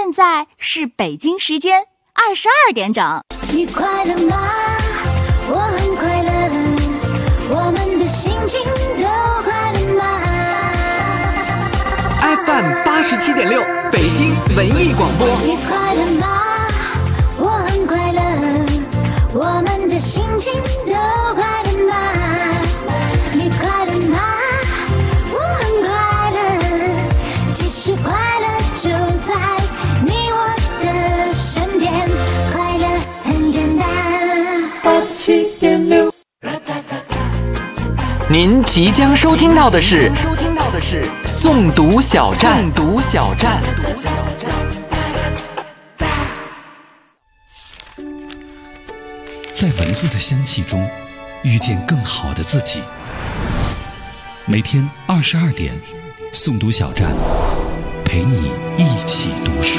现在是北京时间22点整。 你快乐吗？我很快乐，我们的心情都快乐吗？ FM 87.6北京文艺广播。 你快乐吗？我很快乐，我们的心情都快乐吗？你快乐吗？我很快乐，其实快乐就在你我的身边，快乐很简单。87.6。 您即将收听到的是诵读小站。 在文字的香气中遇见更好的自己。每天22点，诵读小站陪你一起读书。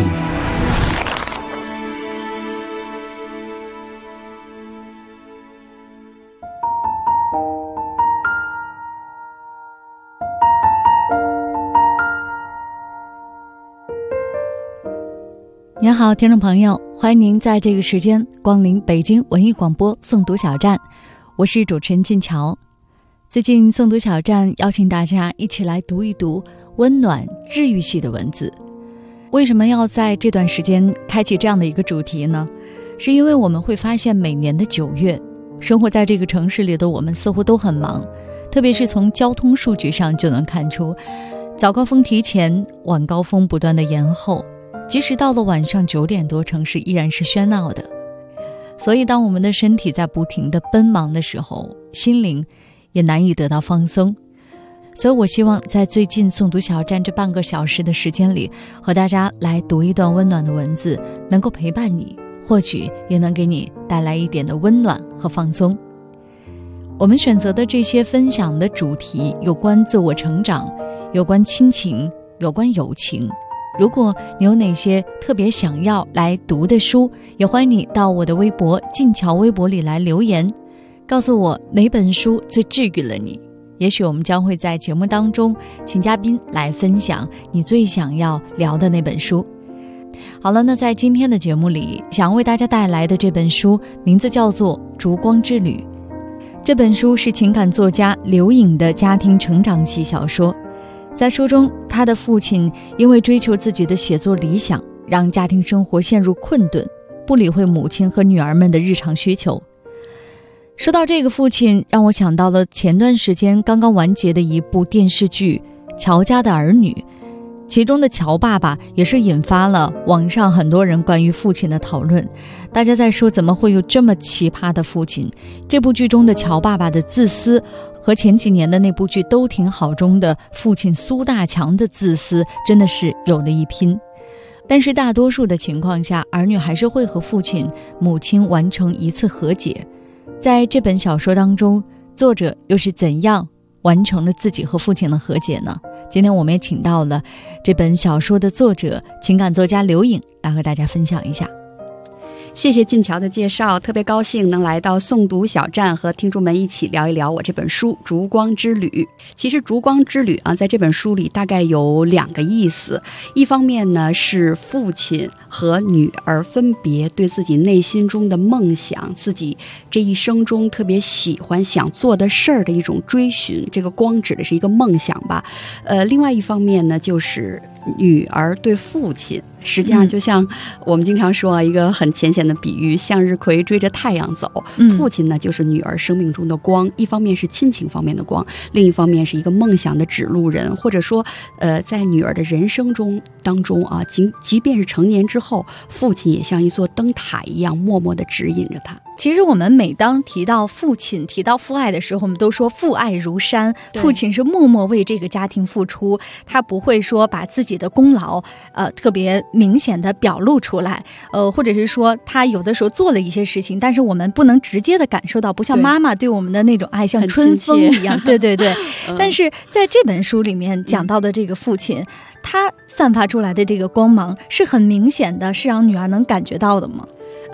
您好，听众朋友，欢迎您在这个时间光临北京文艺广播诵读小站，我是主持人静乔。最近诵读小站邀请大家一起来读一读温暖治愈系的文字。为什么要在这段时间开启这样的一个主题呢？是因为我们会发现每年的9月，生活在这个城市里的我们似乎都很忙，特别是从交通数据上就能看出，早高峰提前，晚高峰不断的延后，即使到了晚上9点多，城市依然是喧闹的。所以当我们的身体在不停地奔忙的时候，心灵也难以得到放松。所以我希望在最近诵读小站这半个小时的时间里，和大家来读一段温暖的文字，能够陪伴你，或许也能给你带来一点的温暖和放松。我们选择的这些分享的主题有关自我成长，有关亲情，有关友情。如果你有哪些特别想要来读的书，也欢迎你到我的微博静乔微博里来留言，告诉我哪本书最治愈了你。也许我们将会在节目当中请嘉宾来分享你最想要聊的那本书。好了，那在今天的节目里，想要为大家带来的这本书名字叫做《烛光之旅》。这本书是情感作家刘颖的家庭成长系小说。在书中，他的父亲因为追求自己的写作理想，让家庭生活陷入困顿，不理会母亲和女儿们的日常需求。说到这个父亲，让我想到了前段时间刚刚完结的一部电视剧《乔家的儿女》，其中的乔爸爸也是引发了网上很多人关于父亲的讨论。大家在说，怎么会有这么奇葩的父亲？这部剧中的乔爸爸的自私，和前几年的那部剧《都挺好》中的父亲苏大强的自私真的是有了一拼。但是大多数的情况下，儿女还是会和父亲母亲完成一次和解。在这本小说当中，作者又是怎样完成了自己和父亲的和解呢？今天我们也请到了这本小说的作者情感作家刘颖来和大家分享一下。 谢谢静乔的介绍，特别高兴能来到诵读小站和听众们一起聊一聊我这本书《烛光之旅》。其实烛光之旅在这本书里大概有2个意思。一方面呢，是父亲和女儿分别对自己内心中的梦想，自己这一生中特别喜欢想做的事儿的一种追寻，这个光指的是一个梦想吧。另外一方面呢，就是女儿对父亲，实际上就像我们经常说一个很浅显的比喻，向日葵追着太阳走。父亲呢，就是女儿生命中的光，一方面是亲情方面的光，另一方面是一个梦想的指路人，或者说在女儿的人生当中即便是成年之后，父亲也像一座灯塔一样默默地指引着她。 其实我们每当提到父亲，提到父爱的时候，我们都说父爱如山，父亲是默默为这个家庭付出，他不会说把自己的功劳特别明显的表露出来，或者是说他有的时候做了一些事情，但是我们不能直接的感受到，不像妈妈对我们的那种爱像春风一样。对对对但是在这本书里面讲到的这个父亲，他散发出来的这个光芒是很明显的，是让女儿能感觉到的吗？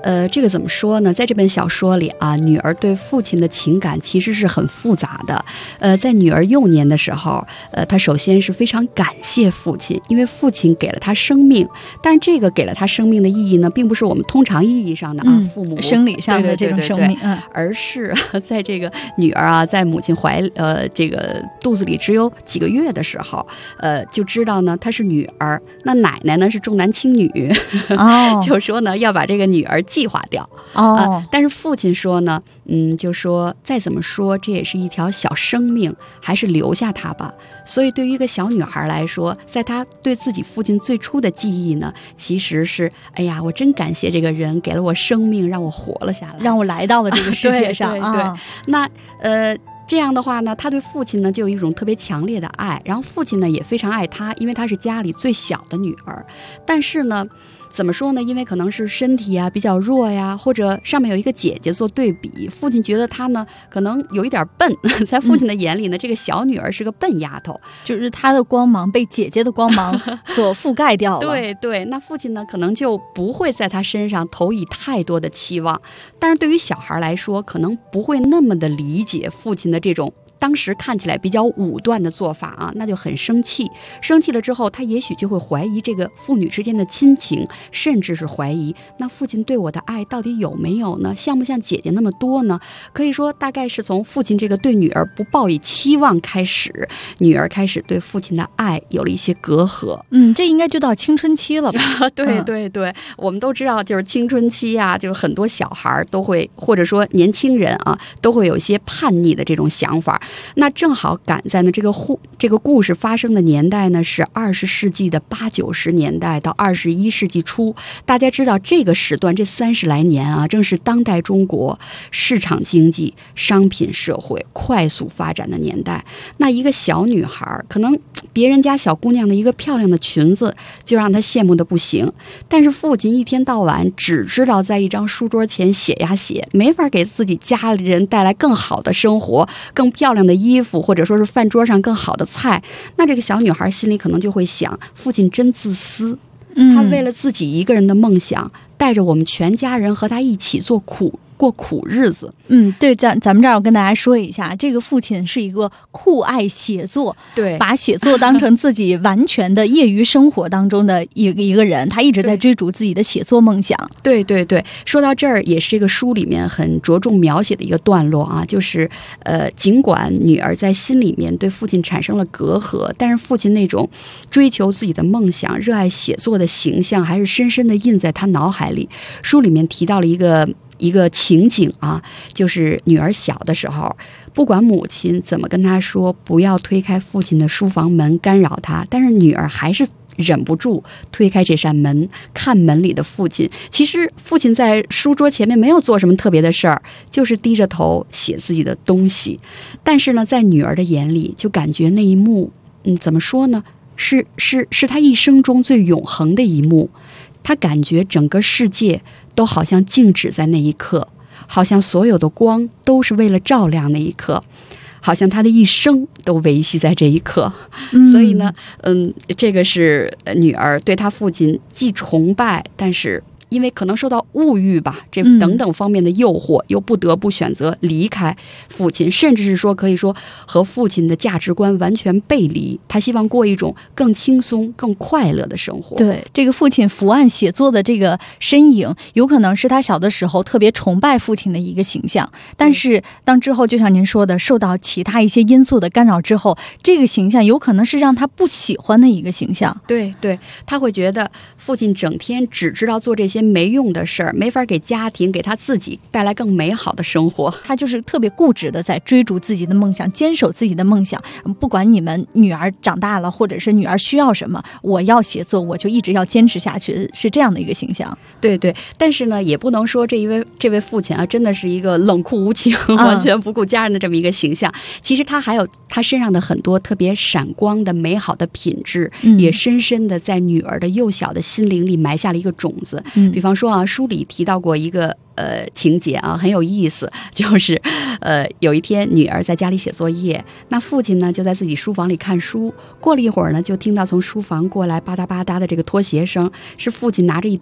这个怎么说呢？在这本小说里啊，女儿对父亲的情感其实是很复杂的。在女儿幼年的时候，她首先是非常感谢父亲，因为父亲给了她生命。但是这个给了她生命的意义呢，并不是我们通常意义上的父母生理上的这种生命， 而是在这个女儿啊，在母亲这个肚子里只有几个月的时候，就知道呢她是女儿。那奶奶呢是重男轻女，就说呢要把这个女儿计划掉。但是父亲说呢，就说再怎么说这也是一条小生命，还是留下她吧。所以对于一个小女孩来说，在她对自己父亲最初的记忆呢，其实是哎呀，我真感谢这个人给了我生命，让我活了下来， 让我来到了这个世界上。 对，那这样的话呢，他对父亲呢就有一种特别强烈的爱，然后父亲呢也非常爱他，因为她是家里最小的女儿。但是呢，怎么说呢？因为可能是身体比较弱呀，或者上面有一个姐姐做对比，父亲觉得她呢可能有一点笨，在父亲的眼里呢，这个小女儿是个笨丫头， 就是她的光芒被姐姐的光芒所覆盖掉了。 对，那父亲呢可能就不会在她身上投以太多的期望，但是对于小孩来说，可能不会那么的理解父亲的这种当时看起来比较武断的做法啊，那就很生气。生气了之后，他也许就会怀疑这个父女之间的亲情，甚至是怀疑那父亲对我的爱到底有没有呢？像不像姐姐那么多呢？可以说，大概是从父亲这个对女儿不抱以期望开始，女儿开始对父亲的爱有了一些隔阂。 这应该就到青春期了吧？ 对，我们都知道，就是青春期啊，就很多小孩都会，或者说年轻人啊，都会有一些叛逆的这种想法。那正好赶在呢这个故事发生的年代呢是20世纪的80、90年代到21世纪初。大家知道这个时段这30来年啊，正是当代中国市场经济、商品社会快速发展的年代。那一个小女孩，可能别人家小姑娘的一个漂亮的裙子就让她羡慕的不行，但是父亲一天到晚只知道在一张书桌前写呀写，没法给自己家里人带来更好的生活、更漂亮的衣服，或者说是饭桌上更好的菜。那这个小女孩心里可能就会想，父亲真自私，他为了自己一个人的梦想，带着我们全家人和他一起过苦日子。 对，咱们这儿要跟大家说一下，这个父亲是一个酷爱写作， 对， 把写作当成自己完全的业余生活当中的一个人，他一直在追逐自己的写作梦想。 对，说到这儿，也是这个书里面很着重描写的一个段落啊，就是尽管女儿在心里面对父亲产生了隔阂，但是父亲那种追求自己的梦想、热爱写作的形象，还是深深的印在他脑海里。书里面提到了一个情景啊，就是女儿小的时候，不管母亲怎么跟她说不要推开父亲的书房门干扰他，但是女儿还是忍不住推开这扇门，看门里的父亲。其实父亲在书桌前面没有做什么特别的事儿，就是低着头写自己的东西。但是呢，在女儿的眼里，就感觉那一幕，怎么说呢？是她一生中最永恒的一幕。她感觉整个世界都好像静止在那一刻，好像所有的光都是为了照亮那一刻，好像她的一生都维系在这一刻。所以呢，这个是女儿对她父亲既崇拜，但是因为可能受到物欲吧，这等等方面的诱惑，又不得不选择离开父亲，甚至是说可以说和父亲的价值观完全背离。他希望过一种更轻松、更快乐的生活。 对，这个父亲伏案写作的这个身影，有可能是他小的时候特别崇拜父亲的一个形象。但是当之后，就像您说的，受到其他一些因素的干扰之后，这个形象有可能是让他不喜欢的一个形象。 对，他会觉得父亲整天只知道做这些没用的事儿，没法给家庭、给他自己带来更美好的生活。 他就是特别固执的在追逐自己的梦想，坚守自己的梦想。不管你们女儿长大了，或者是女儿需要什么，我要写作，我就一直要坚持下去，是这样的一个形象。 对，但是呢，也不能说这位父亲啊，真的是一个冷酷无情、完全不顾家人的这么一个形象。其实他还有他身上的很多特别闪光的美好的品质，也深深的在女儿的幼小的心灵里埋下了一个种子。比方说啊，书里提到过一个情节啊，很有意思，就是有一天女儿在家里写作业，那父亲呢就在自己书房里看书。过了一会儿呢，就听到从书房过来吧嗒吧嗒的这个拖鞋声，是父亲拿着一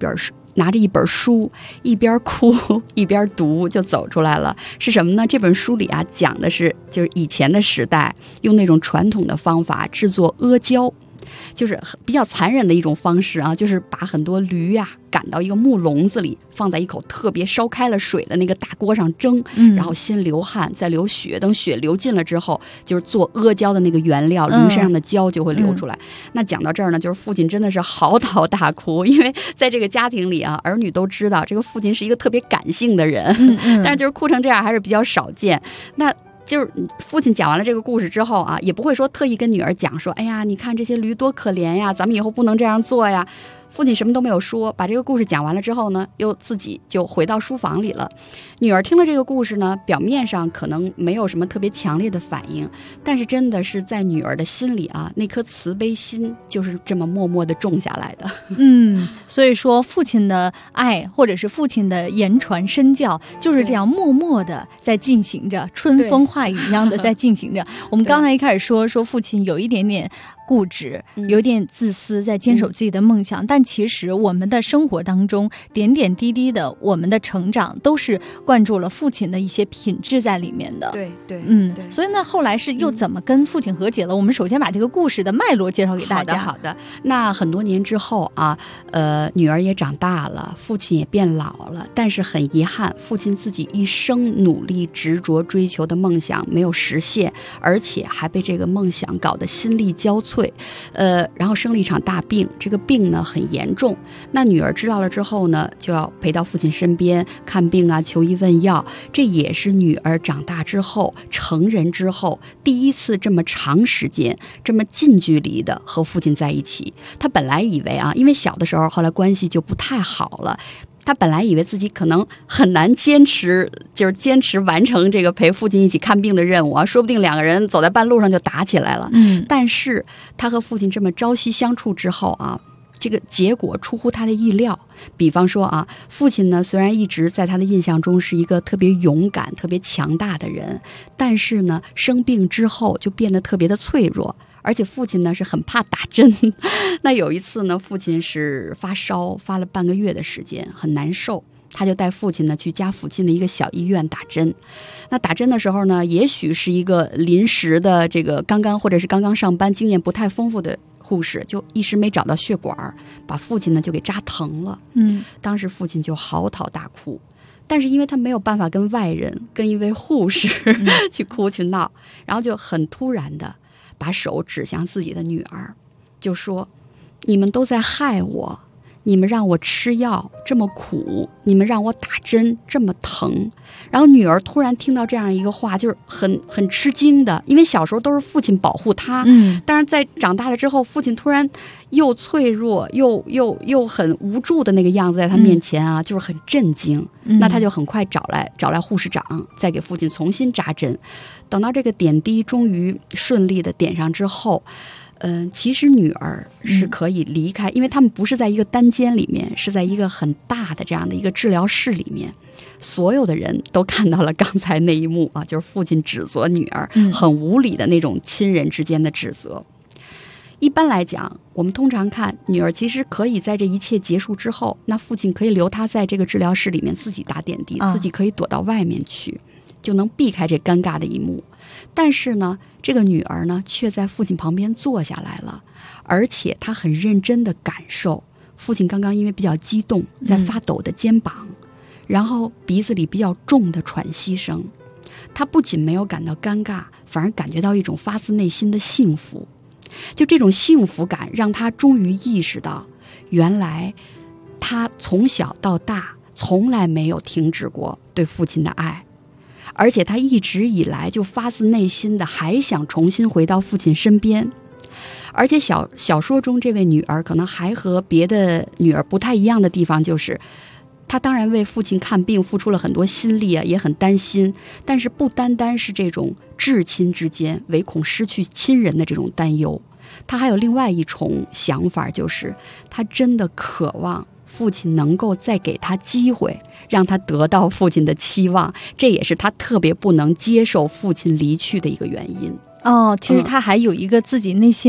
拿着一本书，一边哭一边读就走出来了。是什么呢？这本书里啊讲的是就是以前的时代用那种传统的方法制作阿胶，就是比较残忍的一种方式啊，就是把很多驴啊赶到一个木笼子里，放在一口特别烧开了水的那个大锅上蒸，然后先流汗再流血，等血流尽了之后，就是做阿胶的那个原料，驴身上的胶就会流出来。那讲到这儿呢，就是父亲真的是嚎啕大哭，因为在这个家庭里啊，儿女都知道这个父亲是一个特别感性的人，但是就是哭成这样还是比较少见。那就是父亲讲完了这个故事之后啊，也不会说特意跟女儿讲说，哎呀，你看这些驴多可怜呀，咱们以后不能这样做呀。父亲什么都没有说，把这个故事讲完了之后呢，又自己就回到书房里了。女儿听了这个故事呢，表面上可能没有什么特别强烈的反应，但是真的是在女儿的心里啊，那颗慈悲心就是这么默默地种下来的。 所以说父亲的爱或者是父亲的言传身教就是这样默默的在进行着，春风化雨一样的在进行着。我们刚才一开始说父亲有一点点固执，有点自私，在坚守自己的梦想，但其实我们的生活当中点点滴滴的我们的成长都是灌注了父亲的一些品质在里面的。 对， 所以呢后来是又怎么跟父亲和解了？我们首先把这个故事的脉络介绍给大家。 好的。那很多年之后啊，女儿也长大了，父亲也变老了，但是很遗憾，父亲自己一生努力执着追求的梦想没有实现，而且还被这个梦想搞得心力交瘁。然后生了一场大病，这个病呢很严重。那女儿知道了之后呢，就要陪到父亲身边看病啊，求医问药。这也是女儿长大之后、成人之后第一次这么长时间、这么近距离的和父亲在一起。她本来以为啊，因为小的时候后来关系就不太好了。他本来以为自己可能很难坚持完成这个陪父亲一起看病的任务啊，说不定两个人走在半路上就打起来了。但是他和父亲这么朝夕相处之后啊，这个结果出乎他的意料。比方说啊，父亲呢虽然一直在他的印象中是一个特别勇敢、特别强大的人，但是呢生病之后就变得特别的脆弱。而且父亲呢是很怕打针，那有一次呢，父亲是发烧，发了半个月的时间，很难受。他就带父亲呢去家附近的一个小医院打针。那打针的时候呢，也许是一个临时的这个刚刚上班、经验不太丰富的护士，就一时没找到血管，把父亲呢就给扎疼了。当时父亲就嚎啕大哭。但是因为他没有办法跟外人、跟一位护士去哭去闹，然后就很突然的把手指向自己的女儿，就说：“你们都在害我，你们让我吃药这么苦，你们让我打针这么疼。”然后女儿突然听到这样一个话，就是很吃惊的，因为小时候都是父亲保护她，但是在长大了之后，父亲突然又脆弱又很无助的那个样子在她面前啊，就是很震惊。那她就很快找来护士长，再给父亲重新扎针。等到这个点滴终于顺利的点上之后，其实女儿是可以离开，因为他们不是在一个单间里面，是在一个很大的这样的一个治疗室里面。所有的人都看到了刚才那一幕啊，就是父亲指责女儿很无理的那种亲人之间的指责。一般来讲，我们通常看女儿其实可以在这一切结束之后，那父亲可以留她在这个治疗室里面自己打点滴，自己可以躲到外面去，就能避开这尴尬的一幕。但是呢，这个女儿呢却在父亲旁边坐下来了，而且她很认真地感受父亲刚刚因为比较激动在发抖的肩膀，然后鼻子里比较重的喘息声。她不仅没有感到尴尬，反而感觉到一种发自内心的幸福。就这种幸福感让她终于意识到，原来她从小到大从来没有停止过对父亲的爱，而且她一直以来就发自内心的还想重新回到父亲身边。而且小说中这位女儿可能还和别的女儿不太一样的地方，就是她当然为父亲看病付出了很多心力啊，也很担心，但是不单单是这种至亲之间唯恐失去亲人的这种担忧，她还有另外一重想法，就是她真的渴望父亲能够再给她机会，让她得到父亲的期望，这也是她特别不能接受父亲离去的一个原因。 其实她还有一个自己内心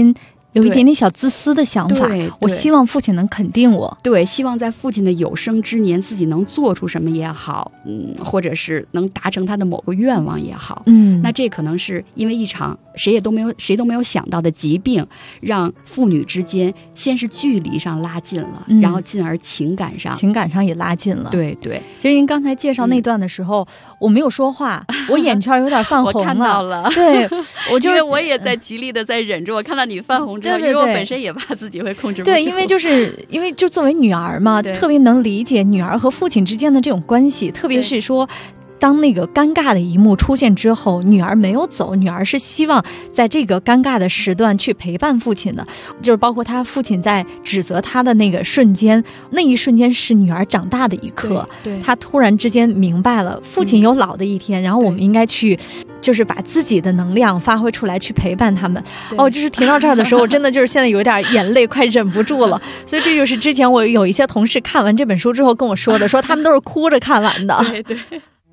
有一点点小自私的想法，我希望父亲能肯定我， 对，希望在父亲的有生之年自己能做出什么也好，或者是能达成他的某个愿望也好，那这可能是因为一场谁都没有想到的疾病，让父女之间先是距离上拉近了，然后进而情感上也拉近了。 对对， 其实您刚才介绍那段的时候，我没有说话，我眼圈有点泛红了。 我看到了， 对，因为我也在极力的在忍着，我看到你泛红之后，因为我本身也怕自己会控制不住。 对，因为就作为女儿嘛，特别能理解女儿和父亲之间的这种关系，特别是说当那个尴尬的一幕出现之后，女儿没有走，女儿是希望在这个尴尬的时段去陪伴父亲的，就是包括他父亲在指责他的那个瞬间，那一瞬间是女儿长大的一刻。 对， 她突然之间明白了父亲有老的一天，然后我们应该去就是把自己的能量发挥出来去陪伴他们。就是停到这儿的时候，我真的就是现在有点眼泪快忍不住了。所以这就是之前我有一些同事看完这本书之后跟我说的，说他们都是哭着看完的。 对对。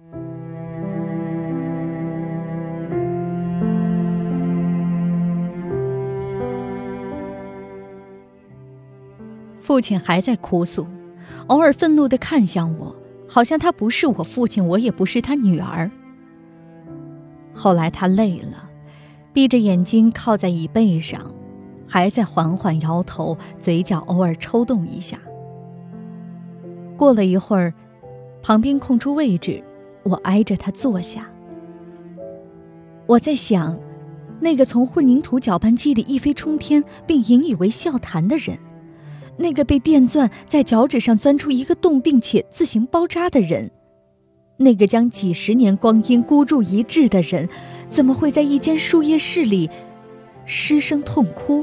父亲还在哭诉，偶尔愤怒地看向我，好像他不是我父亲，我也不是他女儿。后来他累了，闭着眼睛靠在椅背上，还在缓缓摇头，嘴角偶尔抽动一下。过了一会儿，旁边空出位置，我挨着他坐下。我在想，那个从混凝土搅拌机里一飞冲天并引以为笑谈的人，那个被电钻在脚趾上钻出一个洞并且自行包扎的人，那个将几十年光阴孤注一掷的人，怎么会在一间输液室里失声痛哭？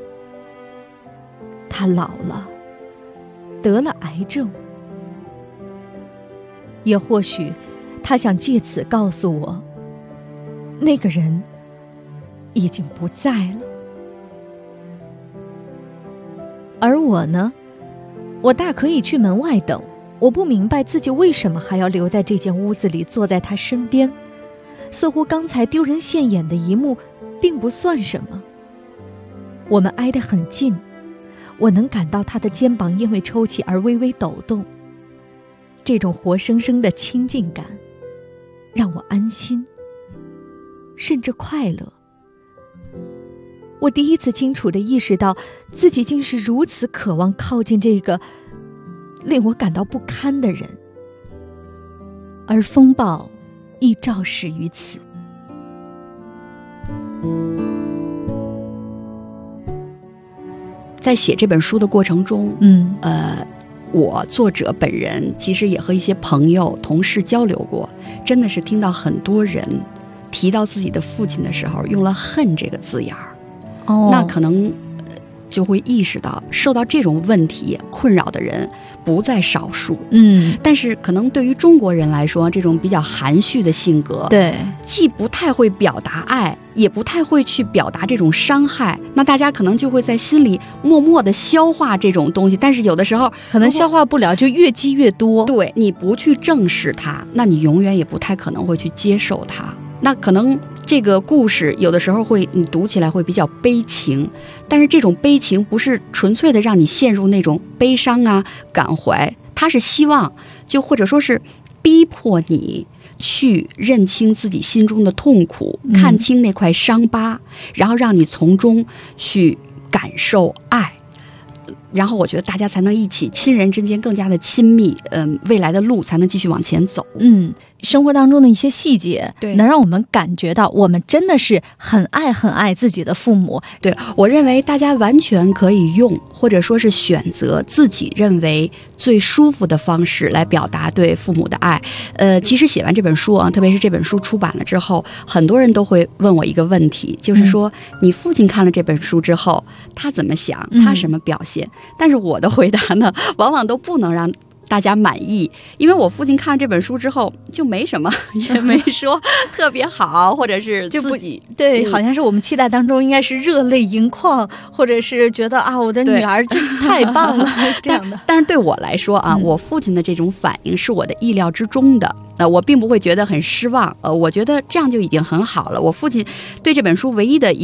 他老了，得了癌症。也或许他想借此告诉我，那个人已经不在了。而我呢，我大可以去门外等，我不明白自己为什么还要留在这间屋子里，坐在他身边，似乎刚才丢人现眼的一幕并不算什么。我们挨得很近，我能感到他的肩膀因为抽泣而微微抖动，这种活生生的亲近感让我安心，甚至快乐。我第一次清楚地意识到自己竟是如此渴望靠近这个令我感到不堪的人，而风暴亦肇始于此。 在写这本书的过程中，我作者本人其实也和一些朋友同事交流过，真的是听到很多人提到自己的父亲的时候用了恨这个字眼儿。那可能就会意识到受到这种问题困扰的人不在少数。但是可能对于中国人来说，这种比较含蓄的性格， 对， 既不太会表达爱，也不太会去表达这种伤害，那大家可能就会在心里默默的消化这种东西，但是有的时候可能消化不了，就越积越多。 对，你不去正视它，那你永远也不太可能会去接受它。那可能这个故事有的时候你读起来会比较悲情，但是这种悲情不是纯粹的让你陷入那种悲伤啊感怀，它是希望就或者说是逼迫你去认清自己心中的痛苦，看清那块伤疤，然后让你从中去感受爱，然后我觉得大家才能一起亲人之间更加的亲密，未来的路才能继续往前走。 生活当中的一些细节， 对， 能让我们感觉到我们真的是很爱很爱自己的父母。 对，我认为大家完全可以用，或者说是选择自己认为最舒服的方式来表达对父母的爱。其实写完这本书啊，特别是这本书出版了之后，很多人都会问我一个问题，就是说你父亲看了这本书之后，他怎么想，他什么表现？但是我的回答呢，往往都不能让大家满意，因为我父亲看了这本书之后就没什么，也没说特别好，或者是自己对，好像是我们期待当中应该是热泪盈眶，或者是觉得啊，我的女儿真太棒了这样的。 但是对我来说啊，我父亲的这种反应是我的意料之中的，我并不会觉得很失望，我觉得这样就已经很好了。我父亲对这本书唯一的一个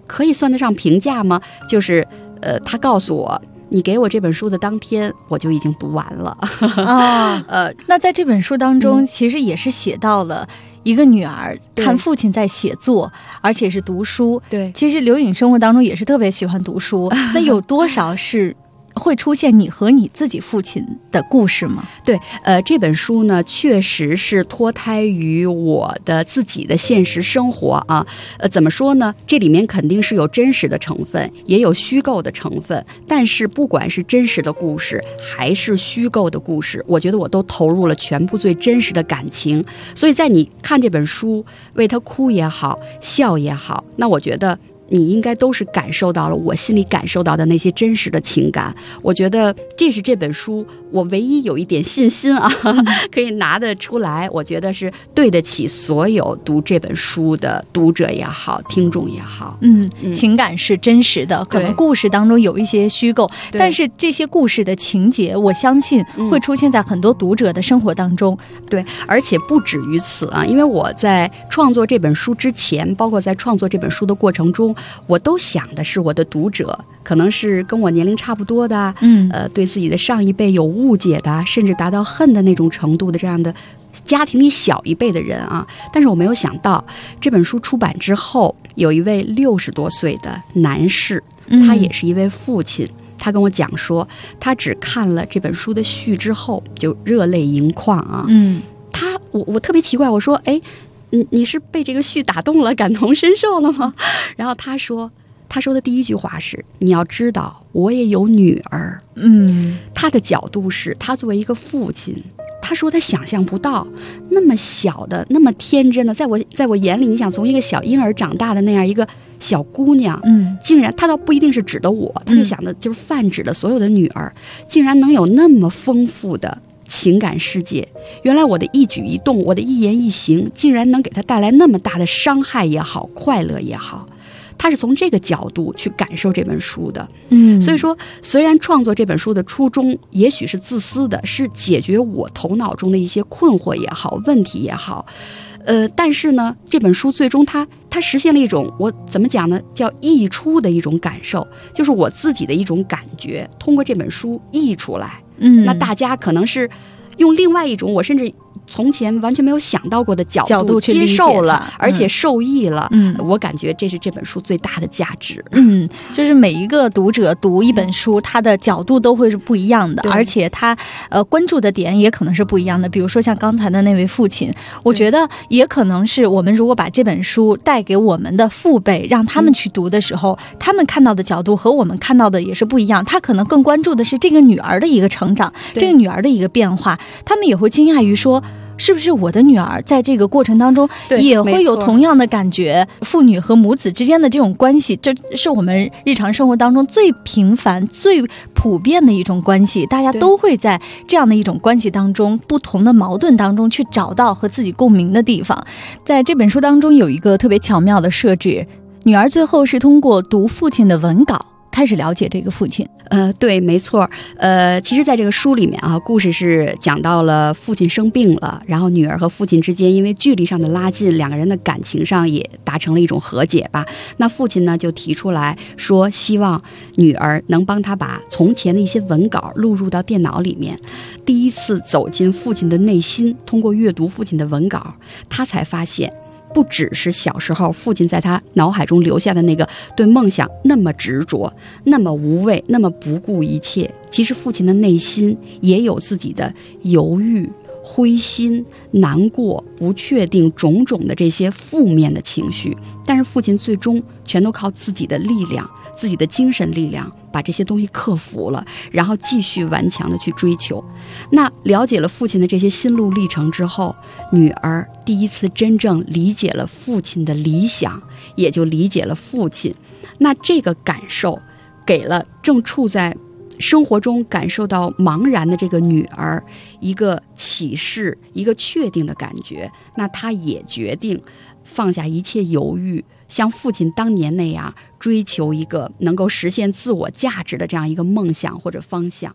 可以算得上评价吗？就是他告诉我，你给我这本书的当天，我就已经读完了。 那在这本书当中，其实也是写到了一个女儿看父亲在写作，而且是读书。 对， 其实刘颖生活当中也是特别喜欢读书。那有多少是会出现你和你自己父亲的故事吗？ 对，这本书呢，确实是脱胎于我的自己的现实生活啊。怎么说呢？这里面肯定是有真实的成分，也有虚构的成分。但是不管是真实的故事，还是虚构的故事，我觉得我都投入了全部最真实的感情。所以在你看这本书，为他哭也好，笑也好，那我觉得你应该都是感受到了我心里感受到的那些真实的情感。我觉得这是这本书我唯一有一点信心啊，可以拿得出来，我觉得是对得起所有读这本书的读者也好，听众也好。 情感是真实的，可能故事当中有一些虚构，但是这些故事的情节，我相信会出现在很多读者的生活当中。 对，而且不止于此啊，因为我在创作这本书之前，包括在创作这本书的过程中，我都想的是我的读者可能是跟我年龄差不多的，对自己的上一辈有误解的，甚至达到恨的那种程度的这样的家庭里小一辈的人啊。但是我没有想到，这本书出版之后，有一位60多岁的男士，他也是一位父亲，他跟我讲说，他只看了这本书的序之后就热泪盈眶啊。我特别奇怪，我说，哎，你是被这个序打动了，感同身受了吗？然后他说的第一句话是，你要知道我也有女儿。他的角度是，他作为一个父亲，他说他想象不到那么小的那么天真的，在我眼里，你想从一个小婴儿长大的那样一个小姑娘，竟然他倒不一定是指的我，他就想的就是泛指的所有的女儿，竟然能有那么丰富的情感世界。原来我的一举一动，我的一言一行，竟然能给他带来那么大的伤害也好，快乐也好。他是从这个角度去感受这本书的。所以说，虽然创作这本书的初衷也许是自私的，是解决我头脑中的一些困惑也好，问题也好，但是呢，这本书最终它实现了一种，我怎么讲呢，叫溢出的一种感受，就是我自己的一种感觉，通过这本书溢出来。那大家可能是用另外一种我甚至从前完全没有想到过的角度接受了，而且受益了。我感觉这是这本书最大的价值。 就是每一个读者读一本书，他的角度都会是不一样的，而且他关注的点也可能是不一样的。比如说像刚才的那位父亲，我觉得也可能是我们如果把这本书带给我们的父辈，让他们去读的时候，他们看到的角度和我们看到的也是不一样。他可能更关注的是这个女儿的一个成长，这个女儿的一个变化，他们也会惊讶于说，是不是我的女儿在这个过程当中也会有同样的感觉？父女和母子之间的这种关系，这是我们日常生活当中最平凡最普遍的一种关系，大家都会在这样的一种关系当中，不同的矛盾当中去找到和自己共鸣的地方。在这本书当中有一个特别巧妙的设置，女儿最后是通过读父亲的文稿开始了解这个父亲。 对，没错。其实在这个书里面啊，故事是讲到了父亲生病了，然后女儿和父亲之间因为距离上的拉近，两个人的感情上也达成了一种和解吧。那父亲呢就提出来说，希望女儿能帮他把从前的一些文稿录入到电脑里面。第一次走进父亲的内心，通过阅读父亲的文稿，他才发现不只是小时候父亲在他脑海中留下的那个对梦想那么执着，那么无畏，那么不顾一切，其实父亲的内心也有自己的犹豫、灰心、难过、不确定，种种的这些负面的情绪，但是父亲最终全都靠自己的力量，自己的精神力量把这些东西克服了，然后继续顽强的去追求。那了解了父亲的这些心路历程之后，女儿第一次真正理解了父亲的理想，也就理解了父亲。那这个感受给了正处在生活中感受到茫然的这个女儿一个启示，一个确定的感觉。那她也决定放下一切犹豫，像父亲当年那样追求一个能够实现自我价值的这样一个梦想或者方向。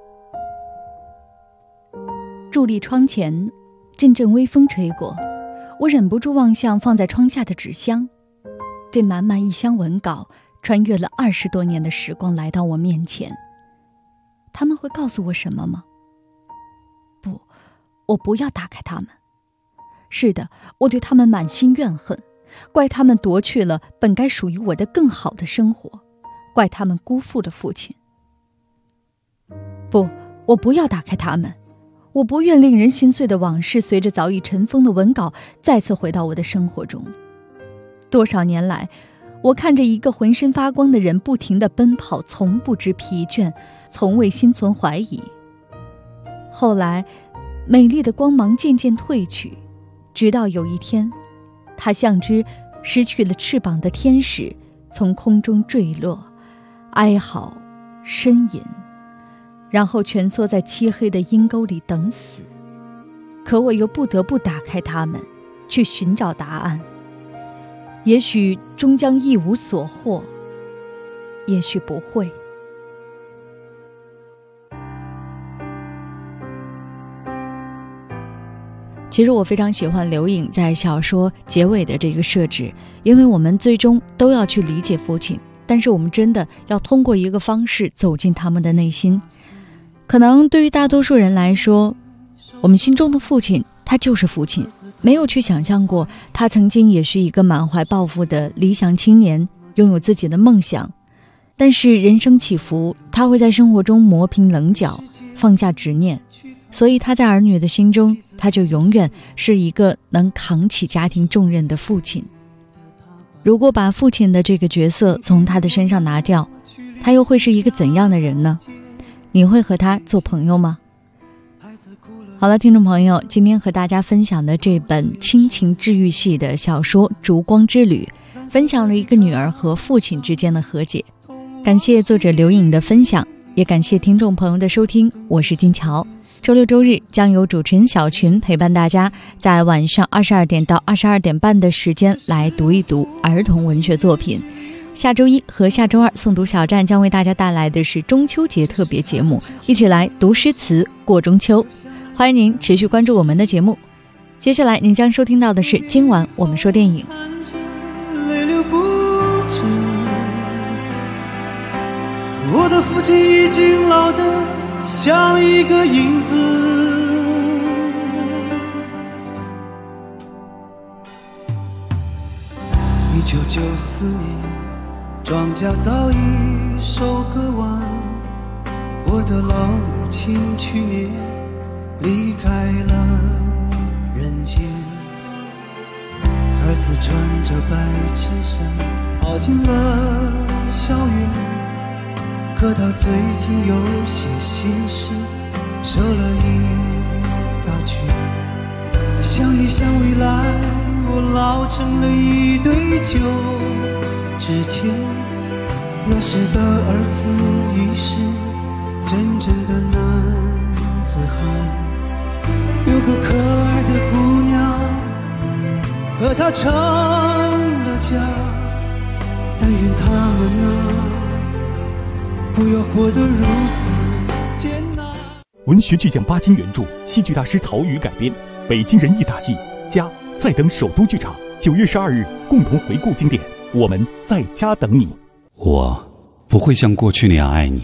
伫立窗前，阵阵微风吹过， 我忍不住望向放在窗下的纸箱，这满满一箱文稿穿越了20多年的时光来到我面前。他们会告诉我什么吗？不，我不要打开他们。是的，我对他们满心怨恨，怪他们夺去了本该属于我的更好的生活，怪他们辜负了父亲。不，我不要打开他们。我不愿令人心碎的往事随着早已尘封的文稿再次回到我的生活中。多少年来，我看着一个浑身发光的人不停地奔跑，从不知疲倦，从未心存怀疑。后来，美丽的光芒渐渐褪去，直到有一天，它像只失去了翅膀的天使从空中坠落，哀嚎呻吟，然后蜷缩在漆黑的阴沟里等死。可我又不得不打开它们，去寻找答案。也许终将一无所获，也许不会。其实我非常喜欢刘颖在小说结尾的这个设置，因为我们最终都要去理解父亲，但是我们真的要通过一个方式走进他们的内心。可能对于大多数人来说，我们心中的父亲他就是父亲，没有去想象过他曾经也是一个满怀抱负的理想青年，拥有自己的梦想。但是人生起伏，他会在生活中磨平棱角，放下执念，所以他在儿女的心中，他就永远是一个能扛起家庭重任的父亲。如果把父亲的这个角色从他的身上拿掉，他又会是一个怎样的人呢？你会和他做朋友吗？好了，听众朋友，今天和大家分享的这本亲情治愈系的小说《烛光之旅》，分享了一个女儿和父亲之间的和解。感谢作者刘颖的分享，也感谢听众朋友的收听，我是金乔。周六周日将由主持人小群陪伴大家，在晚上22点到22点半的时间来读一读儿童文学作品。下周一和下周二诵读小站将为大家带来的是中秋节特别节目，一起来读诗词过中秋。欢迎您持续关注我们的节目。接下来您将收听到的是今晚我们说电影。 泪流不止，我的父亲已经老得像一个影子。1994年，庄稼早已收割完，我的老母亲去年离开了人间。儿子穿着白衬衫跑进了校园，可他最近有些心事，瘦了一大圈。想一想未来，我老成了一堆旧纸钱。那时的儿子已是真正的男子汉，有个可爱的姑娘和他成了家。但愿他们不要活得如此艰难。 文学巨匠巴金原著，戏剧大师曹禺改编，北京人艺大戏家在等首都剧场9月12日共同回顾经典，我们在家等你。 我不会像过去那样爱你。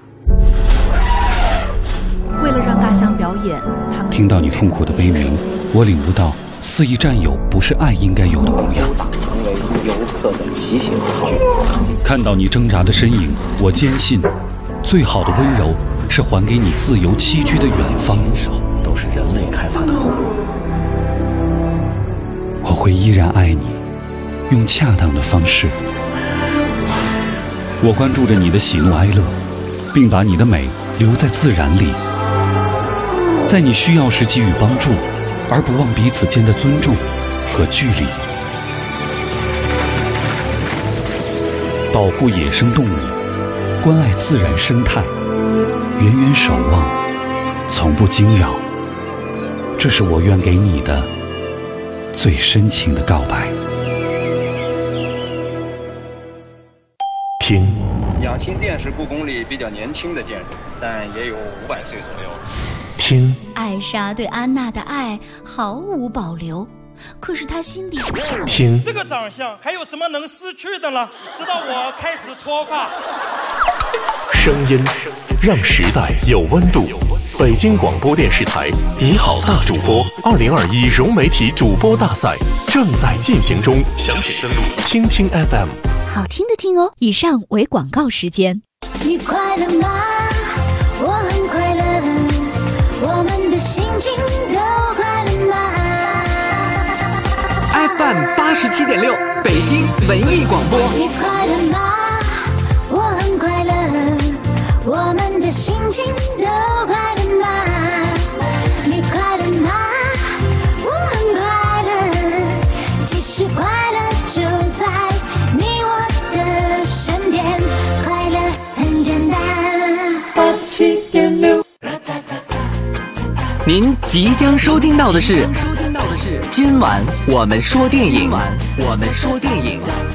为了让大象表演，他们听到你痛苦的悲鸣，我领悟到肆意占有不是爱应该有的模样。 成为游客的骑行工具。 看到你挣扎的身影，我坚信最好的温柔是还给你自由栖居的远方。 手都是人类开发的后果。 我会依然爱你，用恰当的方式。我关注着你的喜怒哀乐，并把你的美留在自然里，在你需要时给予帮助，而不忘彼此间的尊重和距离。保护野生动物，关爱自然生态，远远守望，从不惊扰，这是我愿给你的最深情的告白。 听， 养心殿是故宫里比较年轻的建筑，但也有500岁左右。 听， 艾莎对安娜的爱毫无保留， 可是他心里听这个长相还有什么能失去的呢？直到我开始脱发。 声音让时代有温度。北京广播电视台你好大主播2021融媒体主播大赛正在进行中，详情登录听听 FM。 好听的听哦。以上为广告时间。 你快乐吗？我很快乐，我们的心情都快乐吗？ FM 87.6北京文艺广播。 你快乐吗？我很快乐，我们的心情都快乐吗？你快乐吗？我很快乐，其实快乐就在你我的身边，快乐很简单。87.6。 您即将收听到的是今晚我们说电影。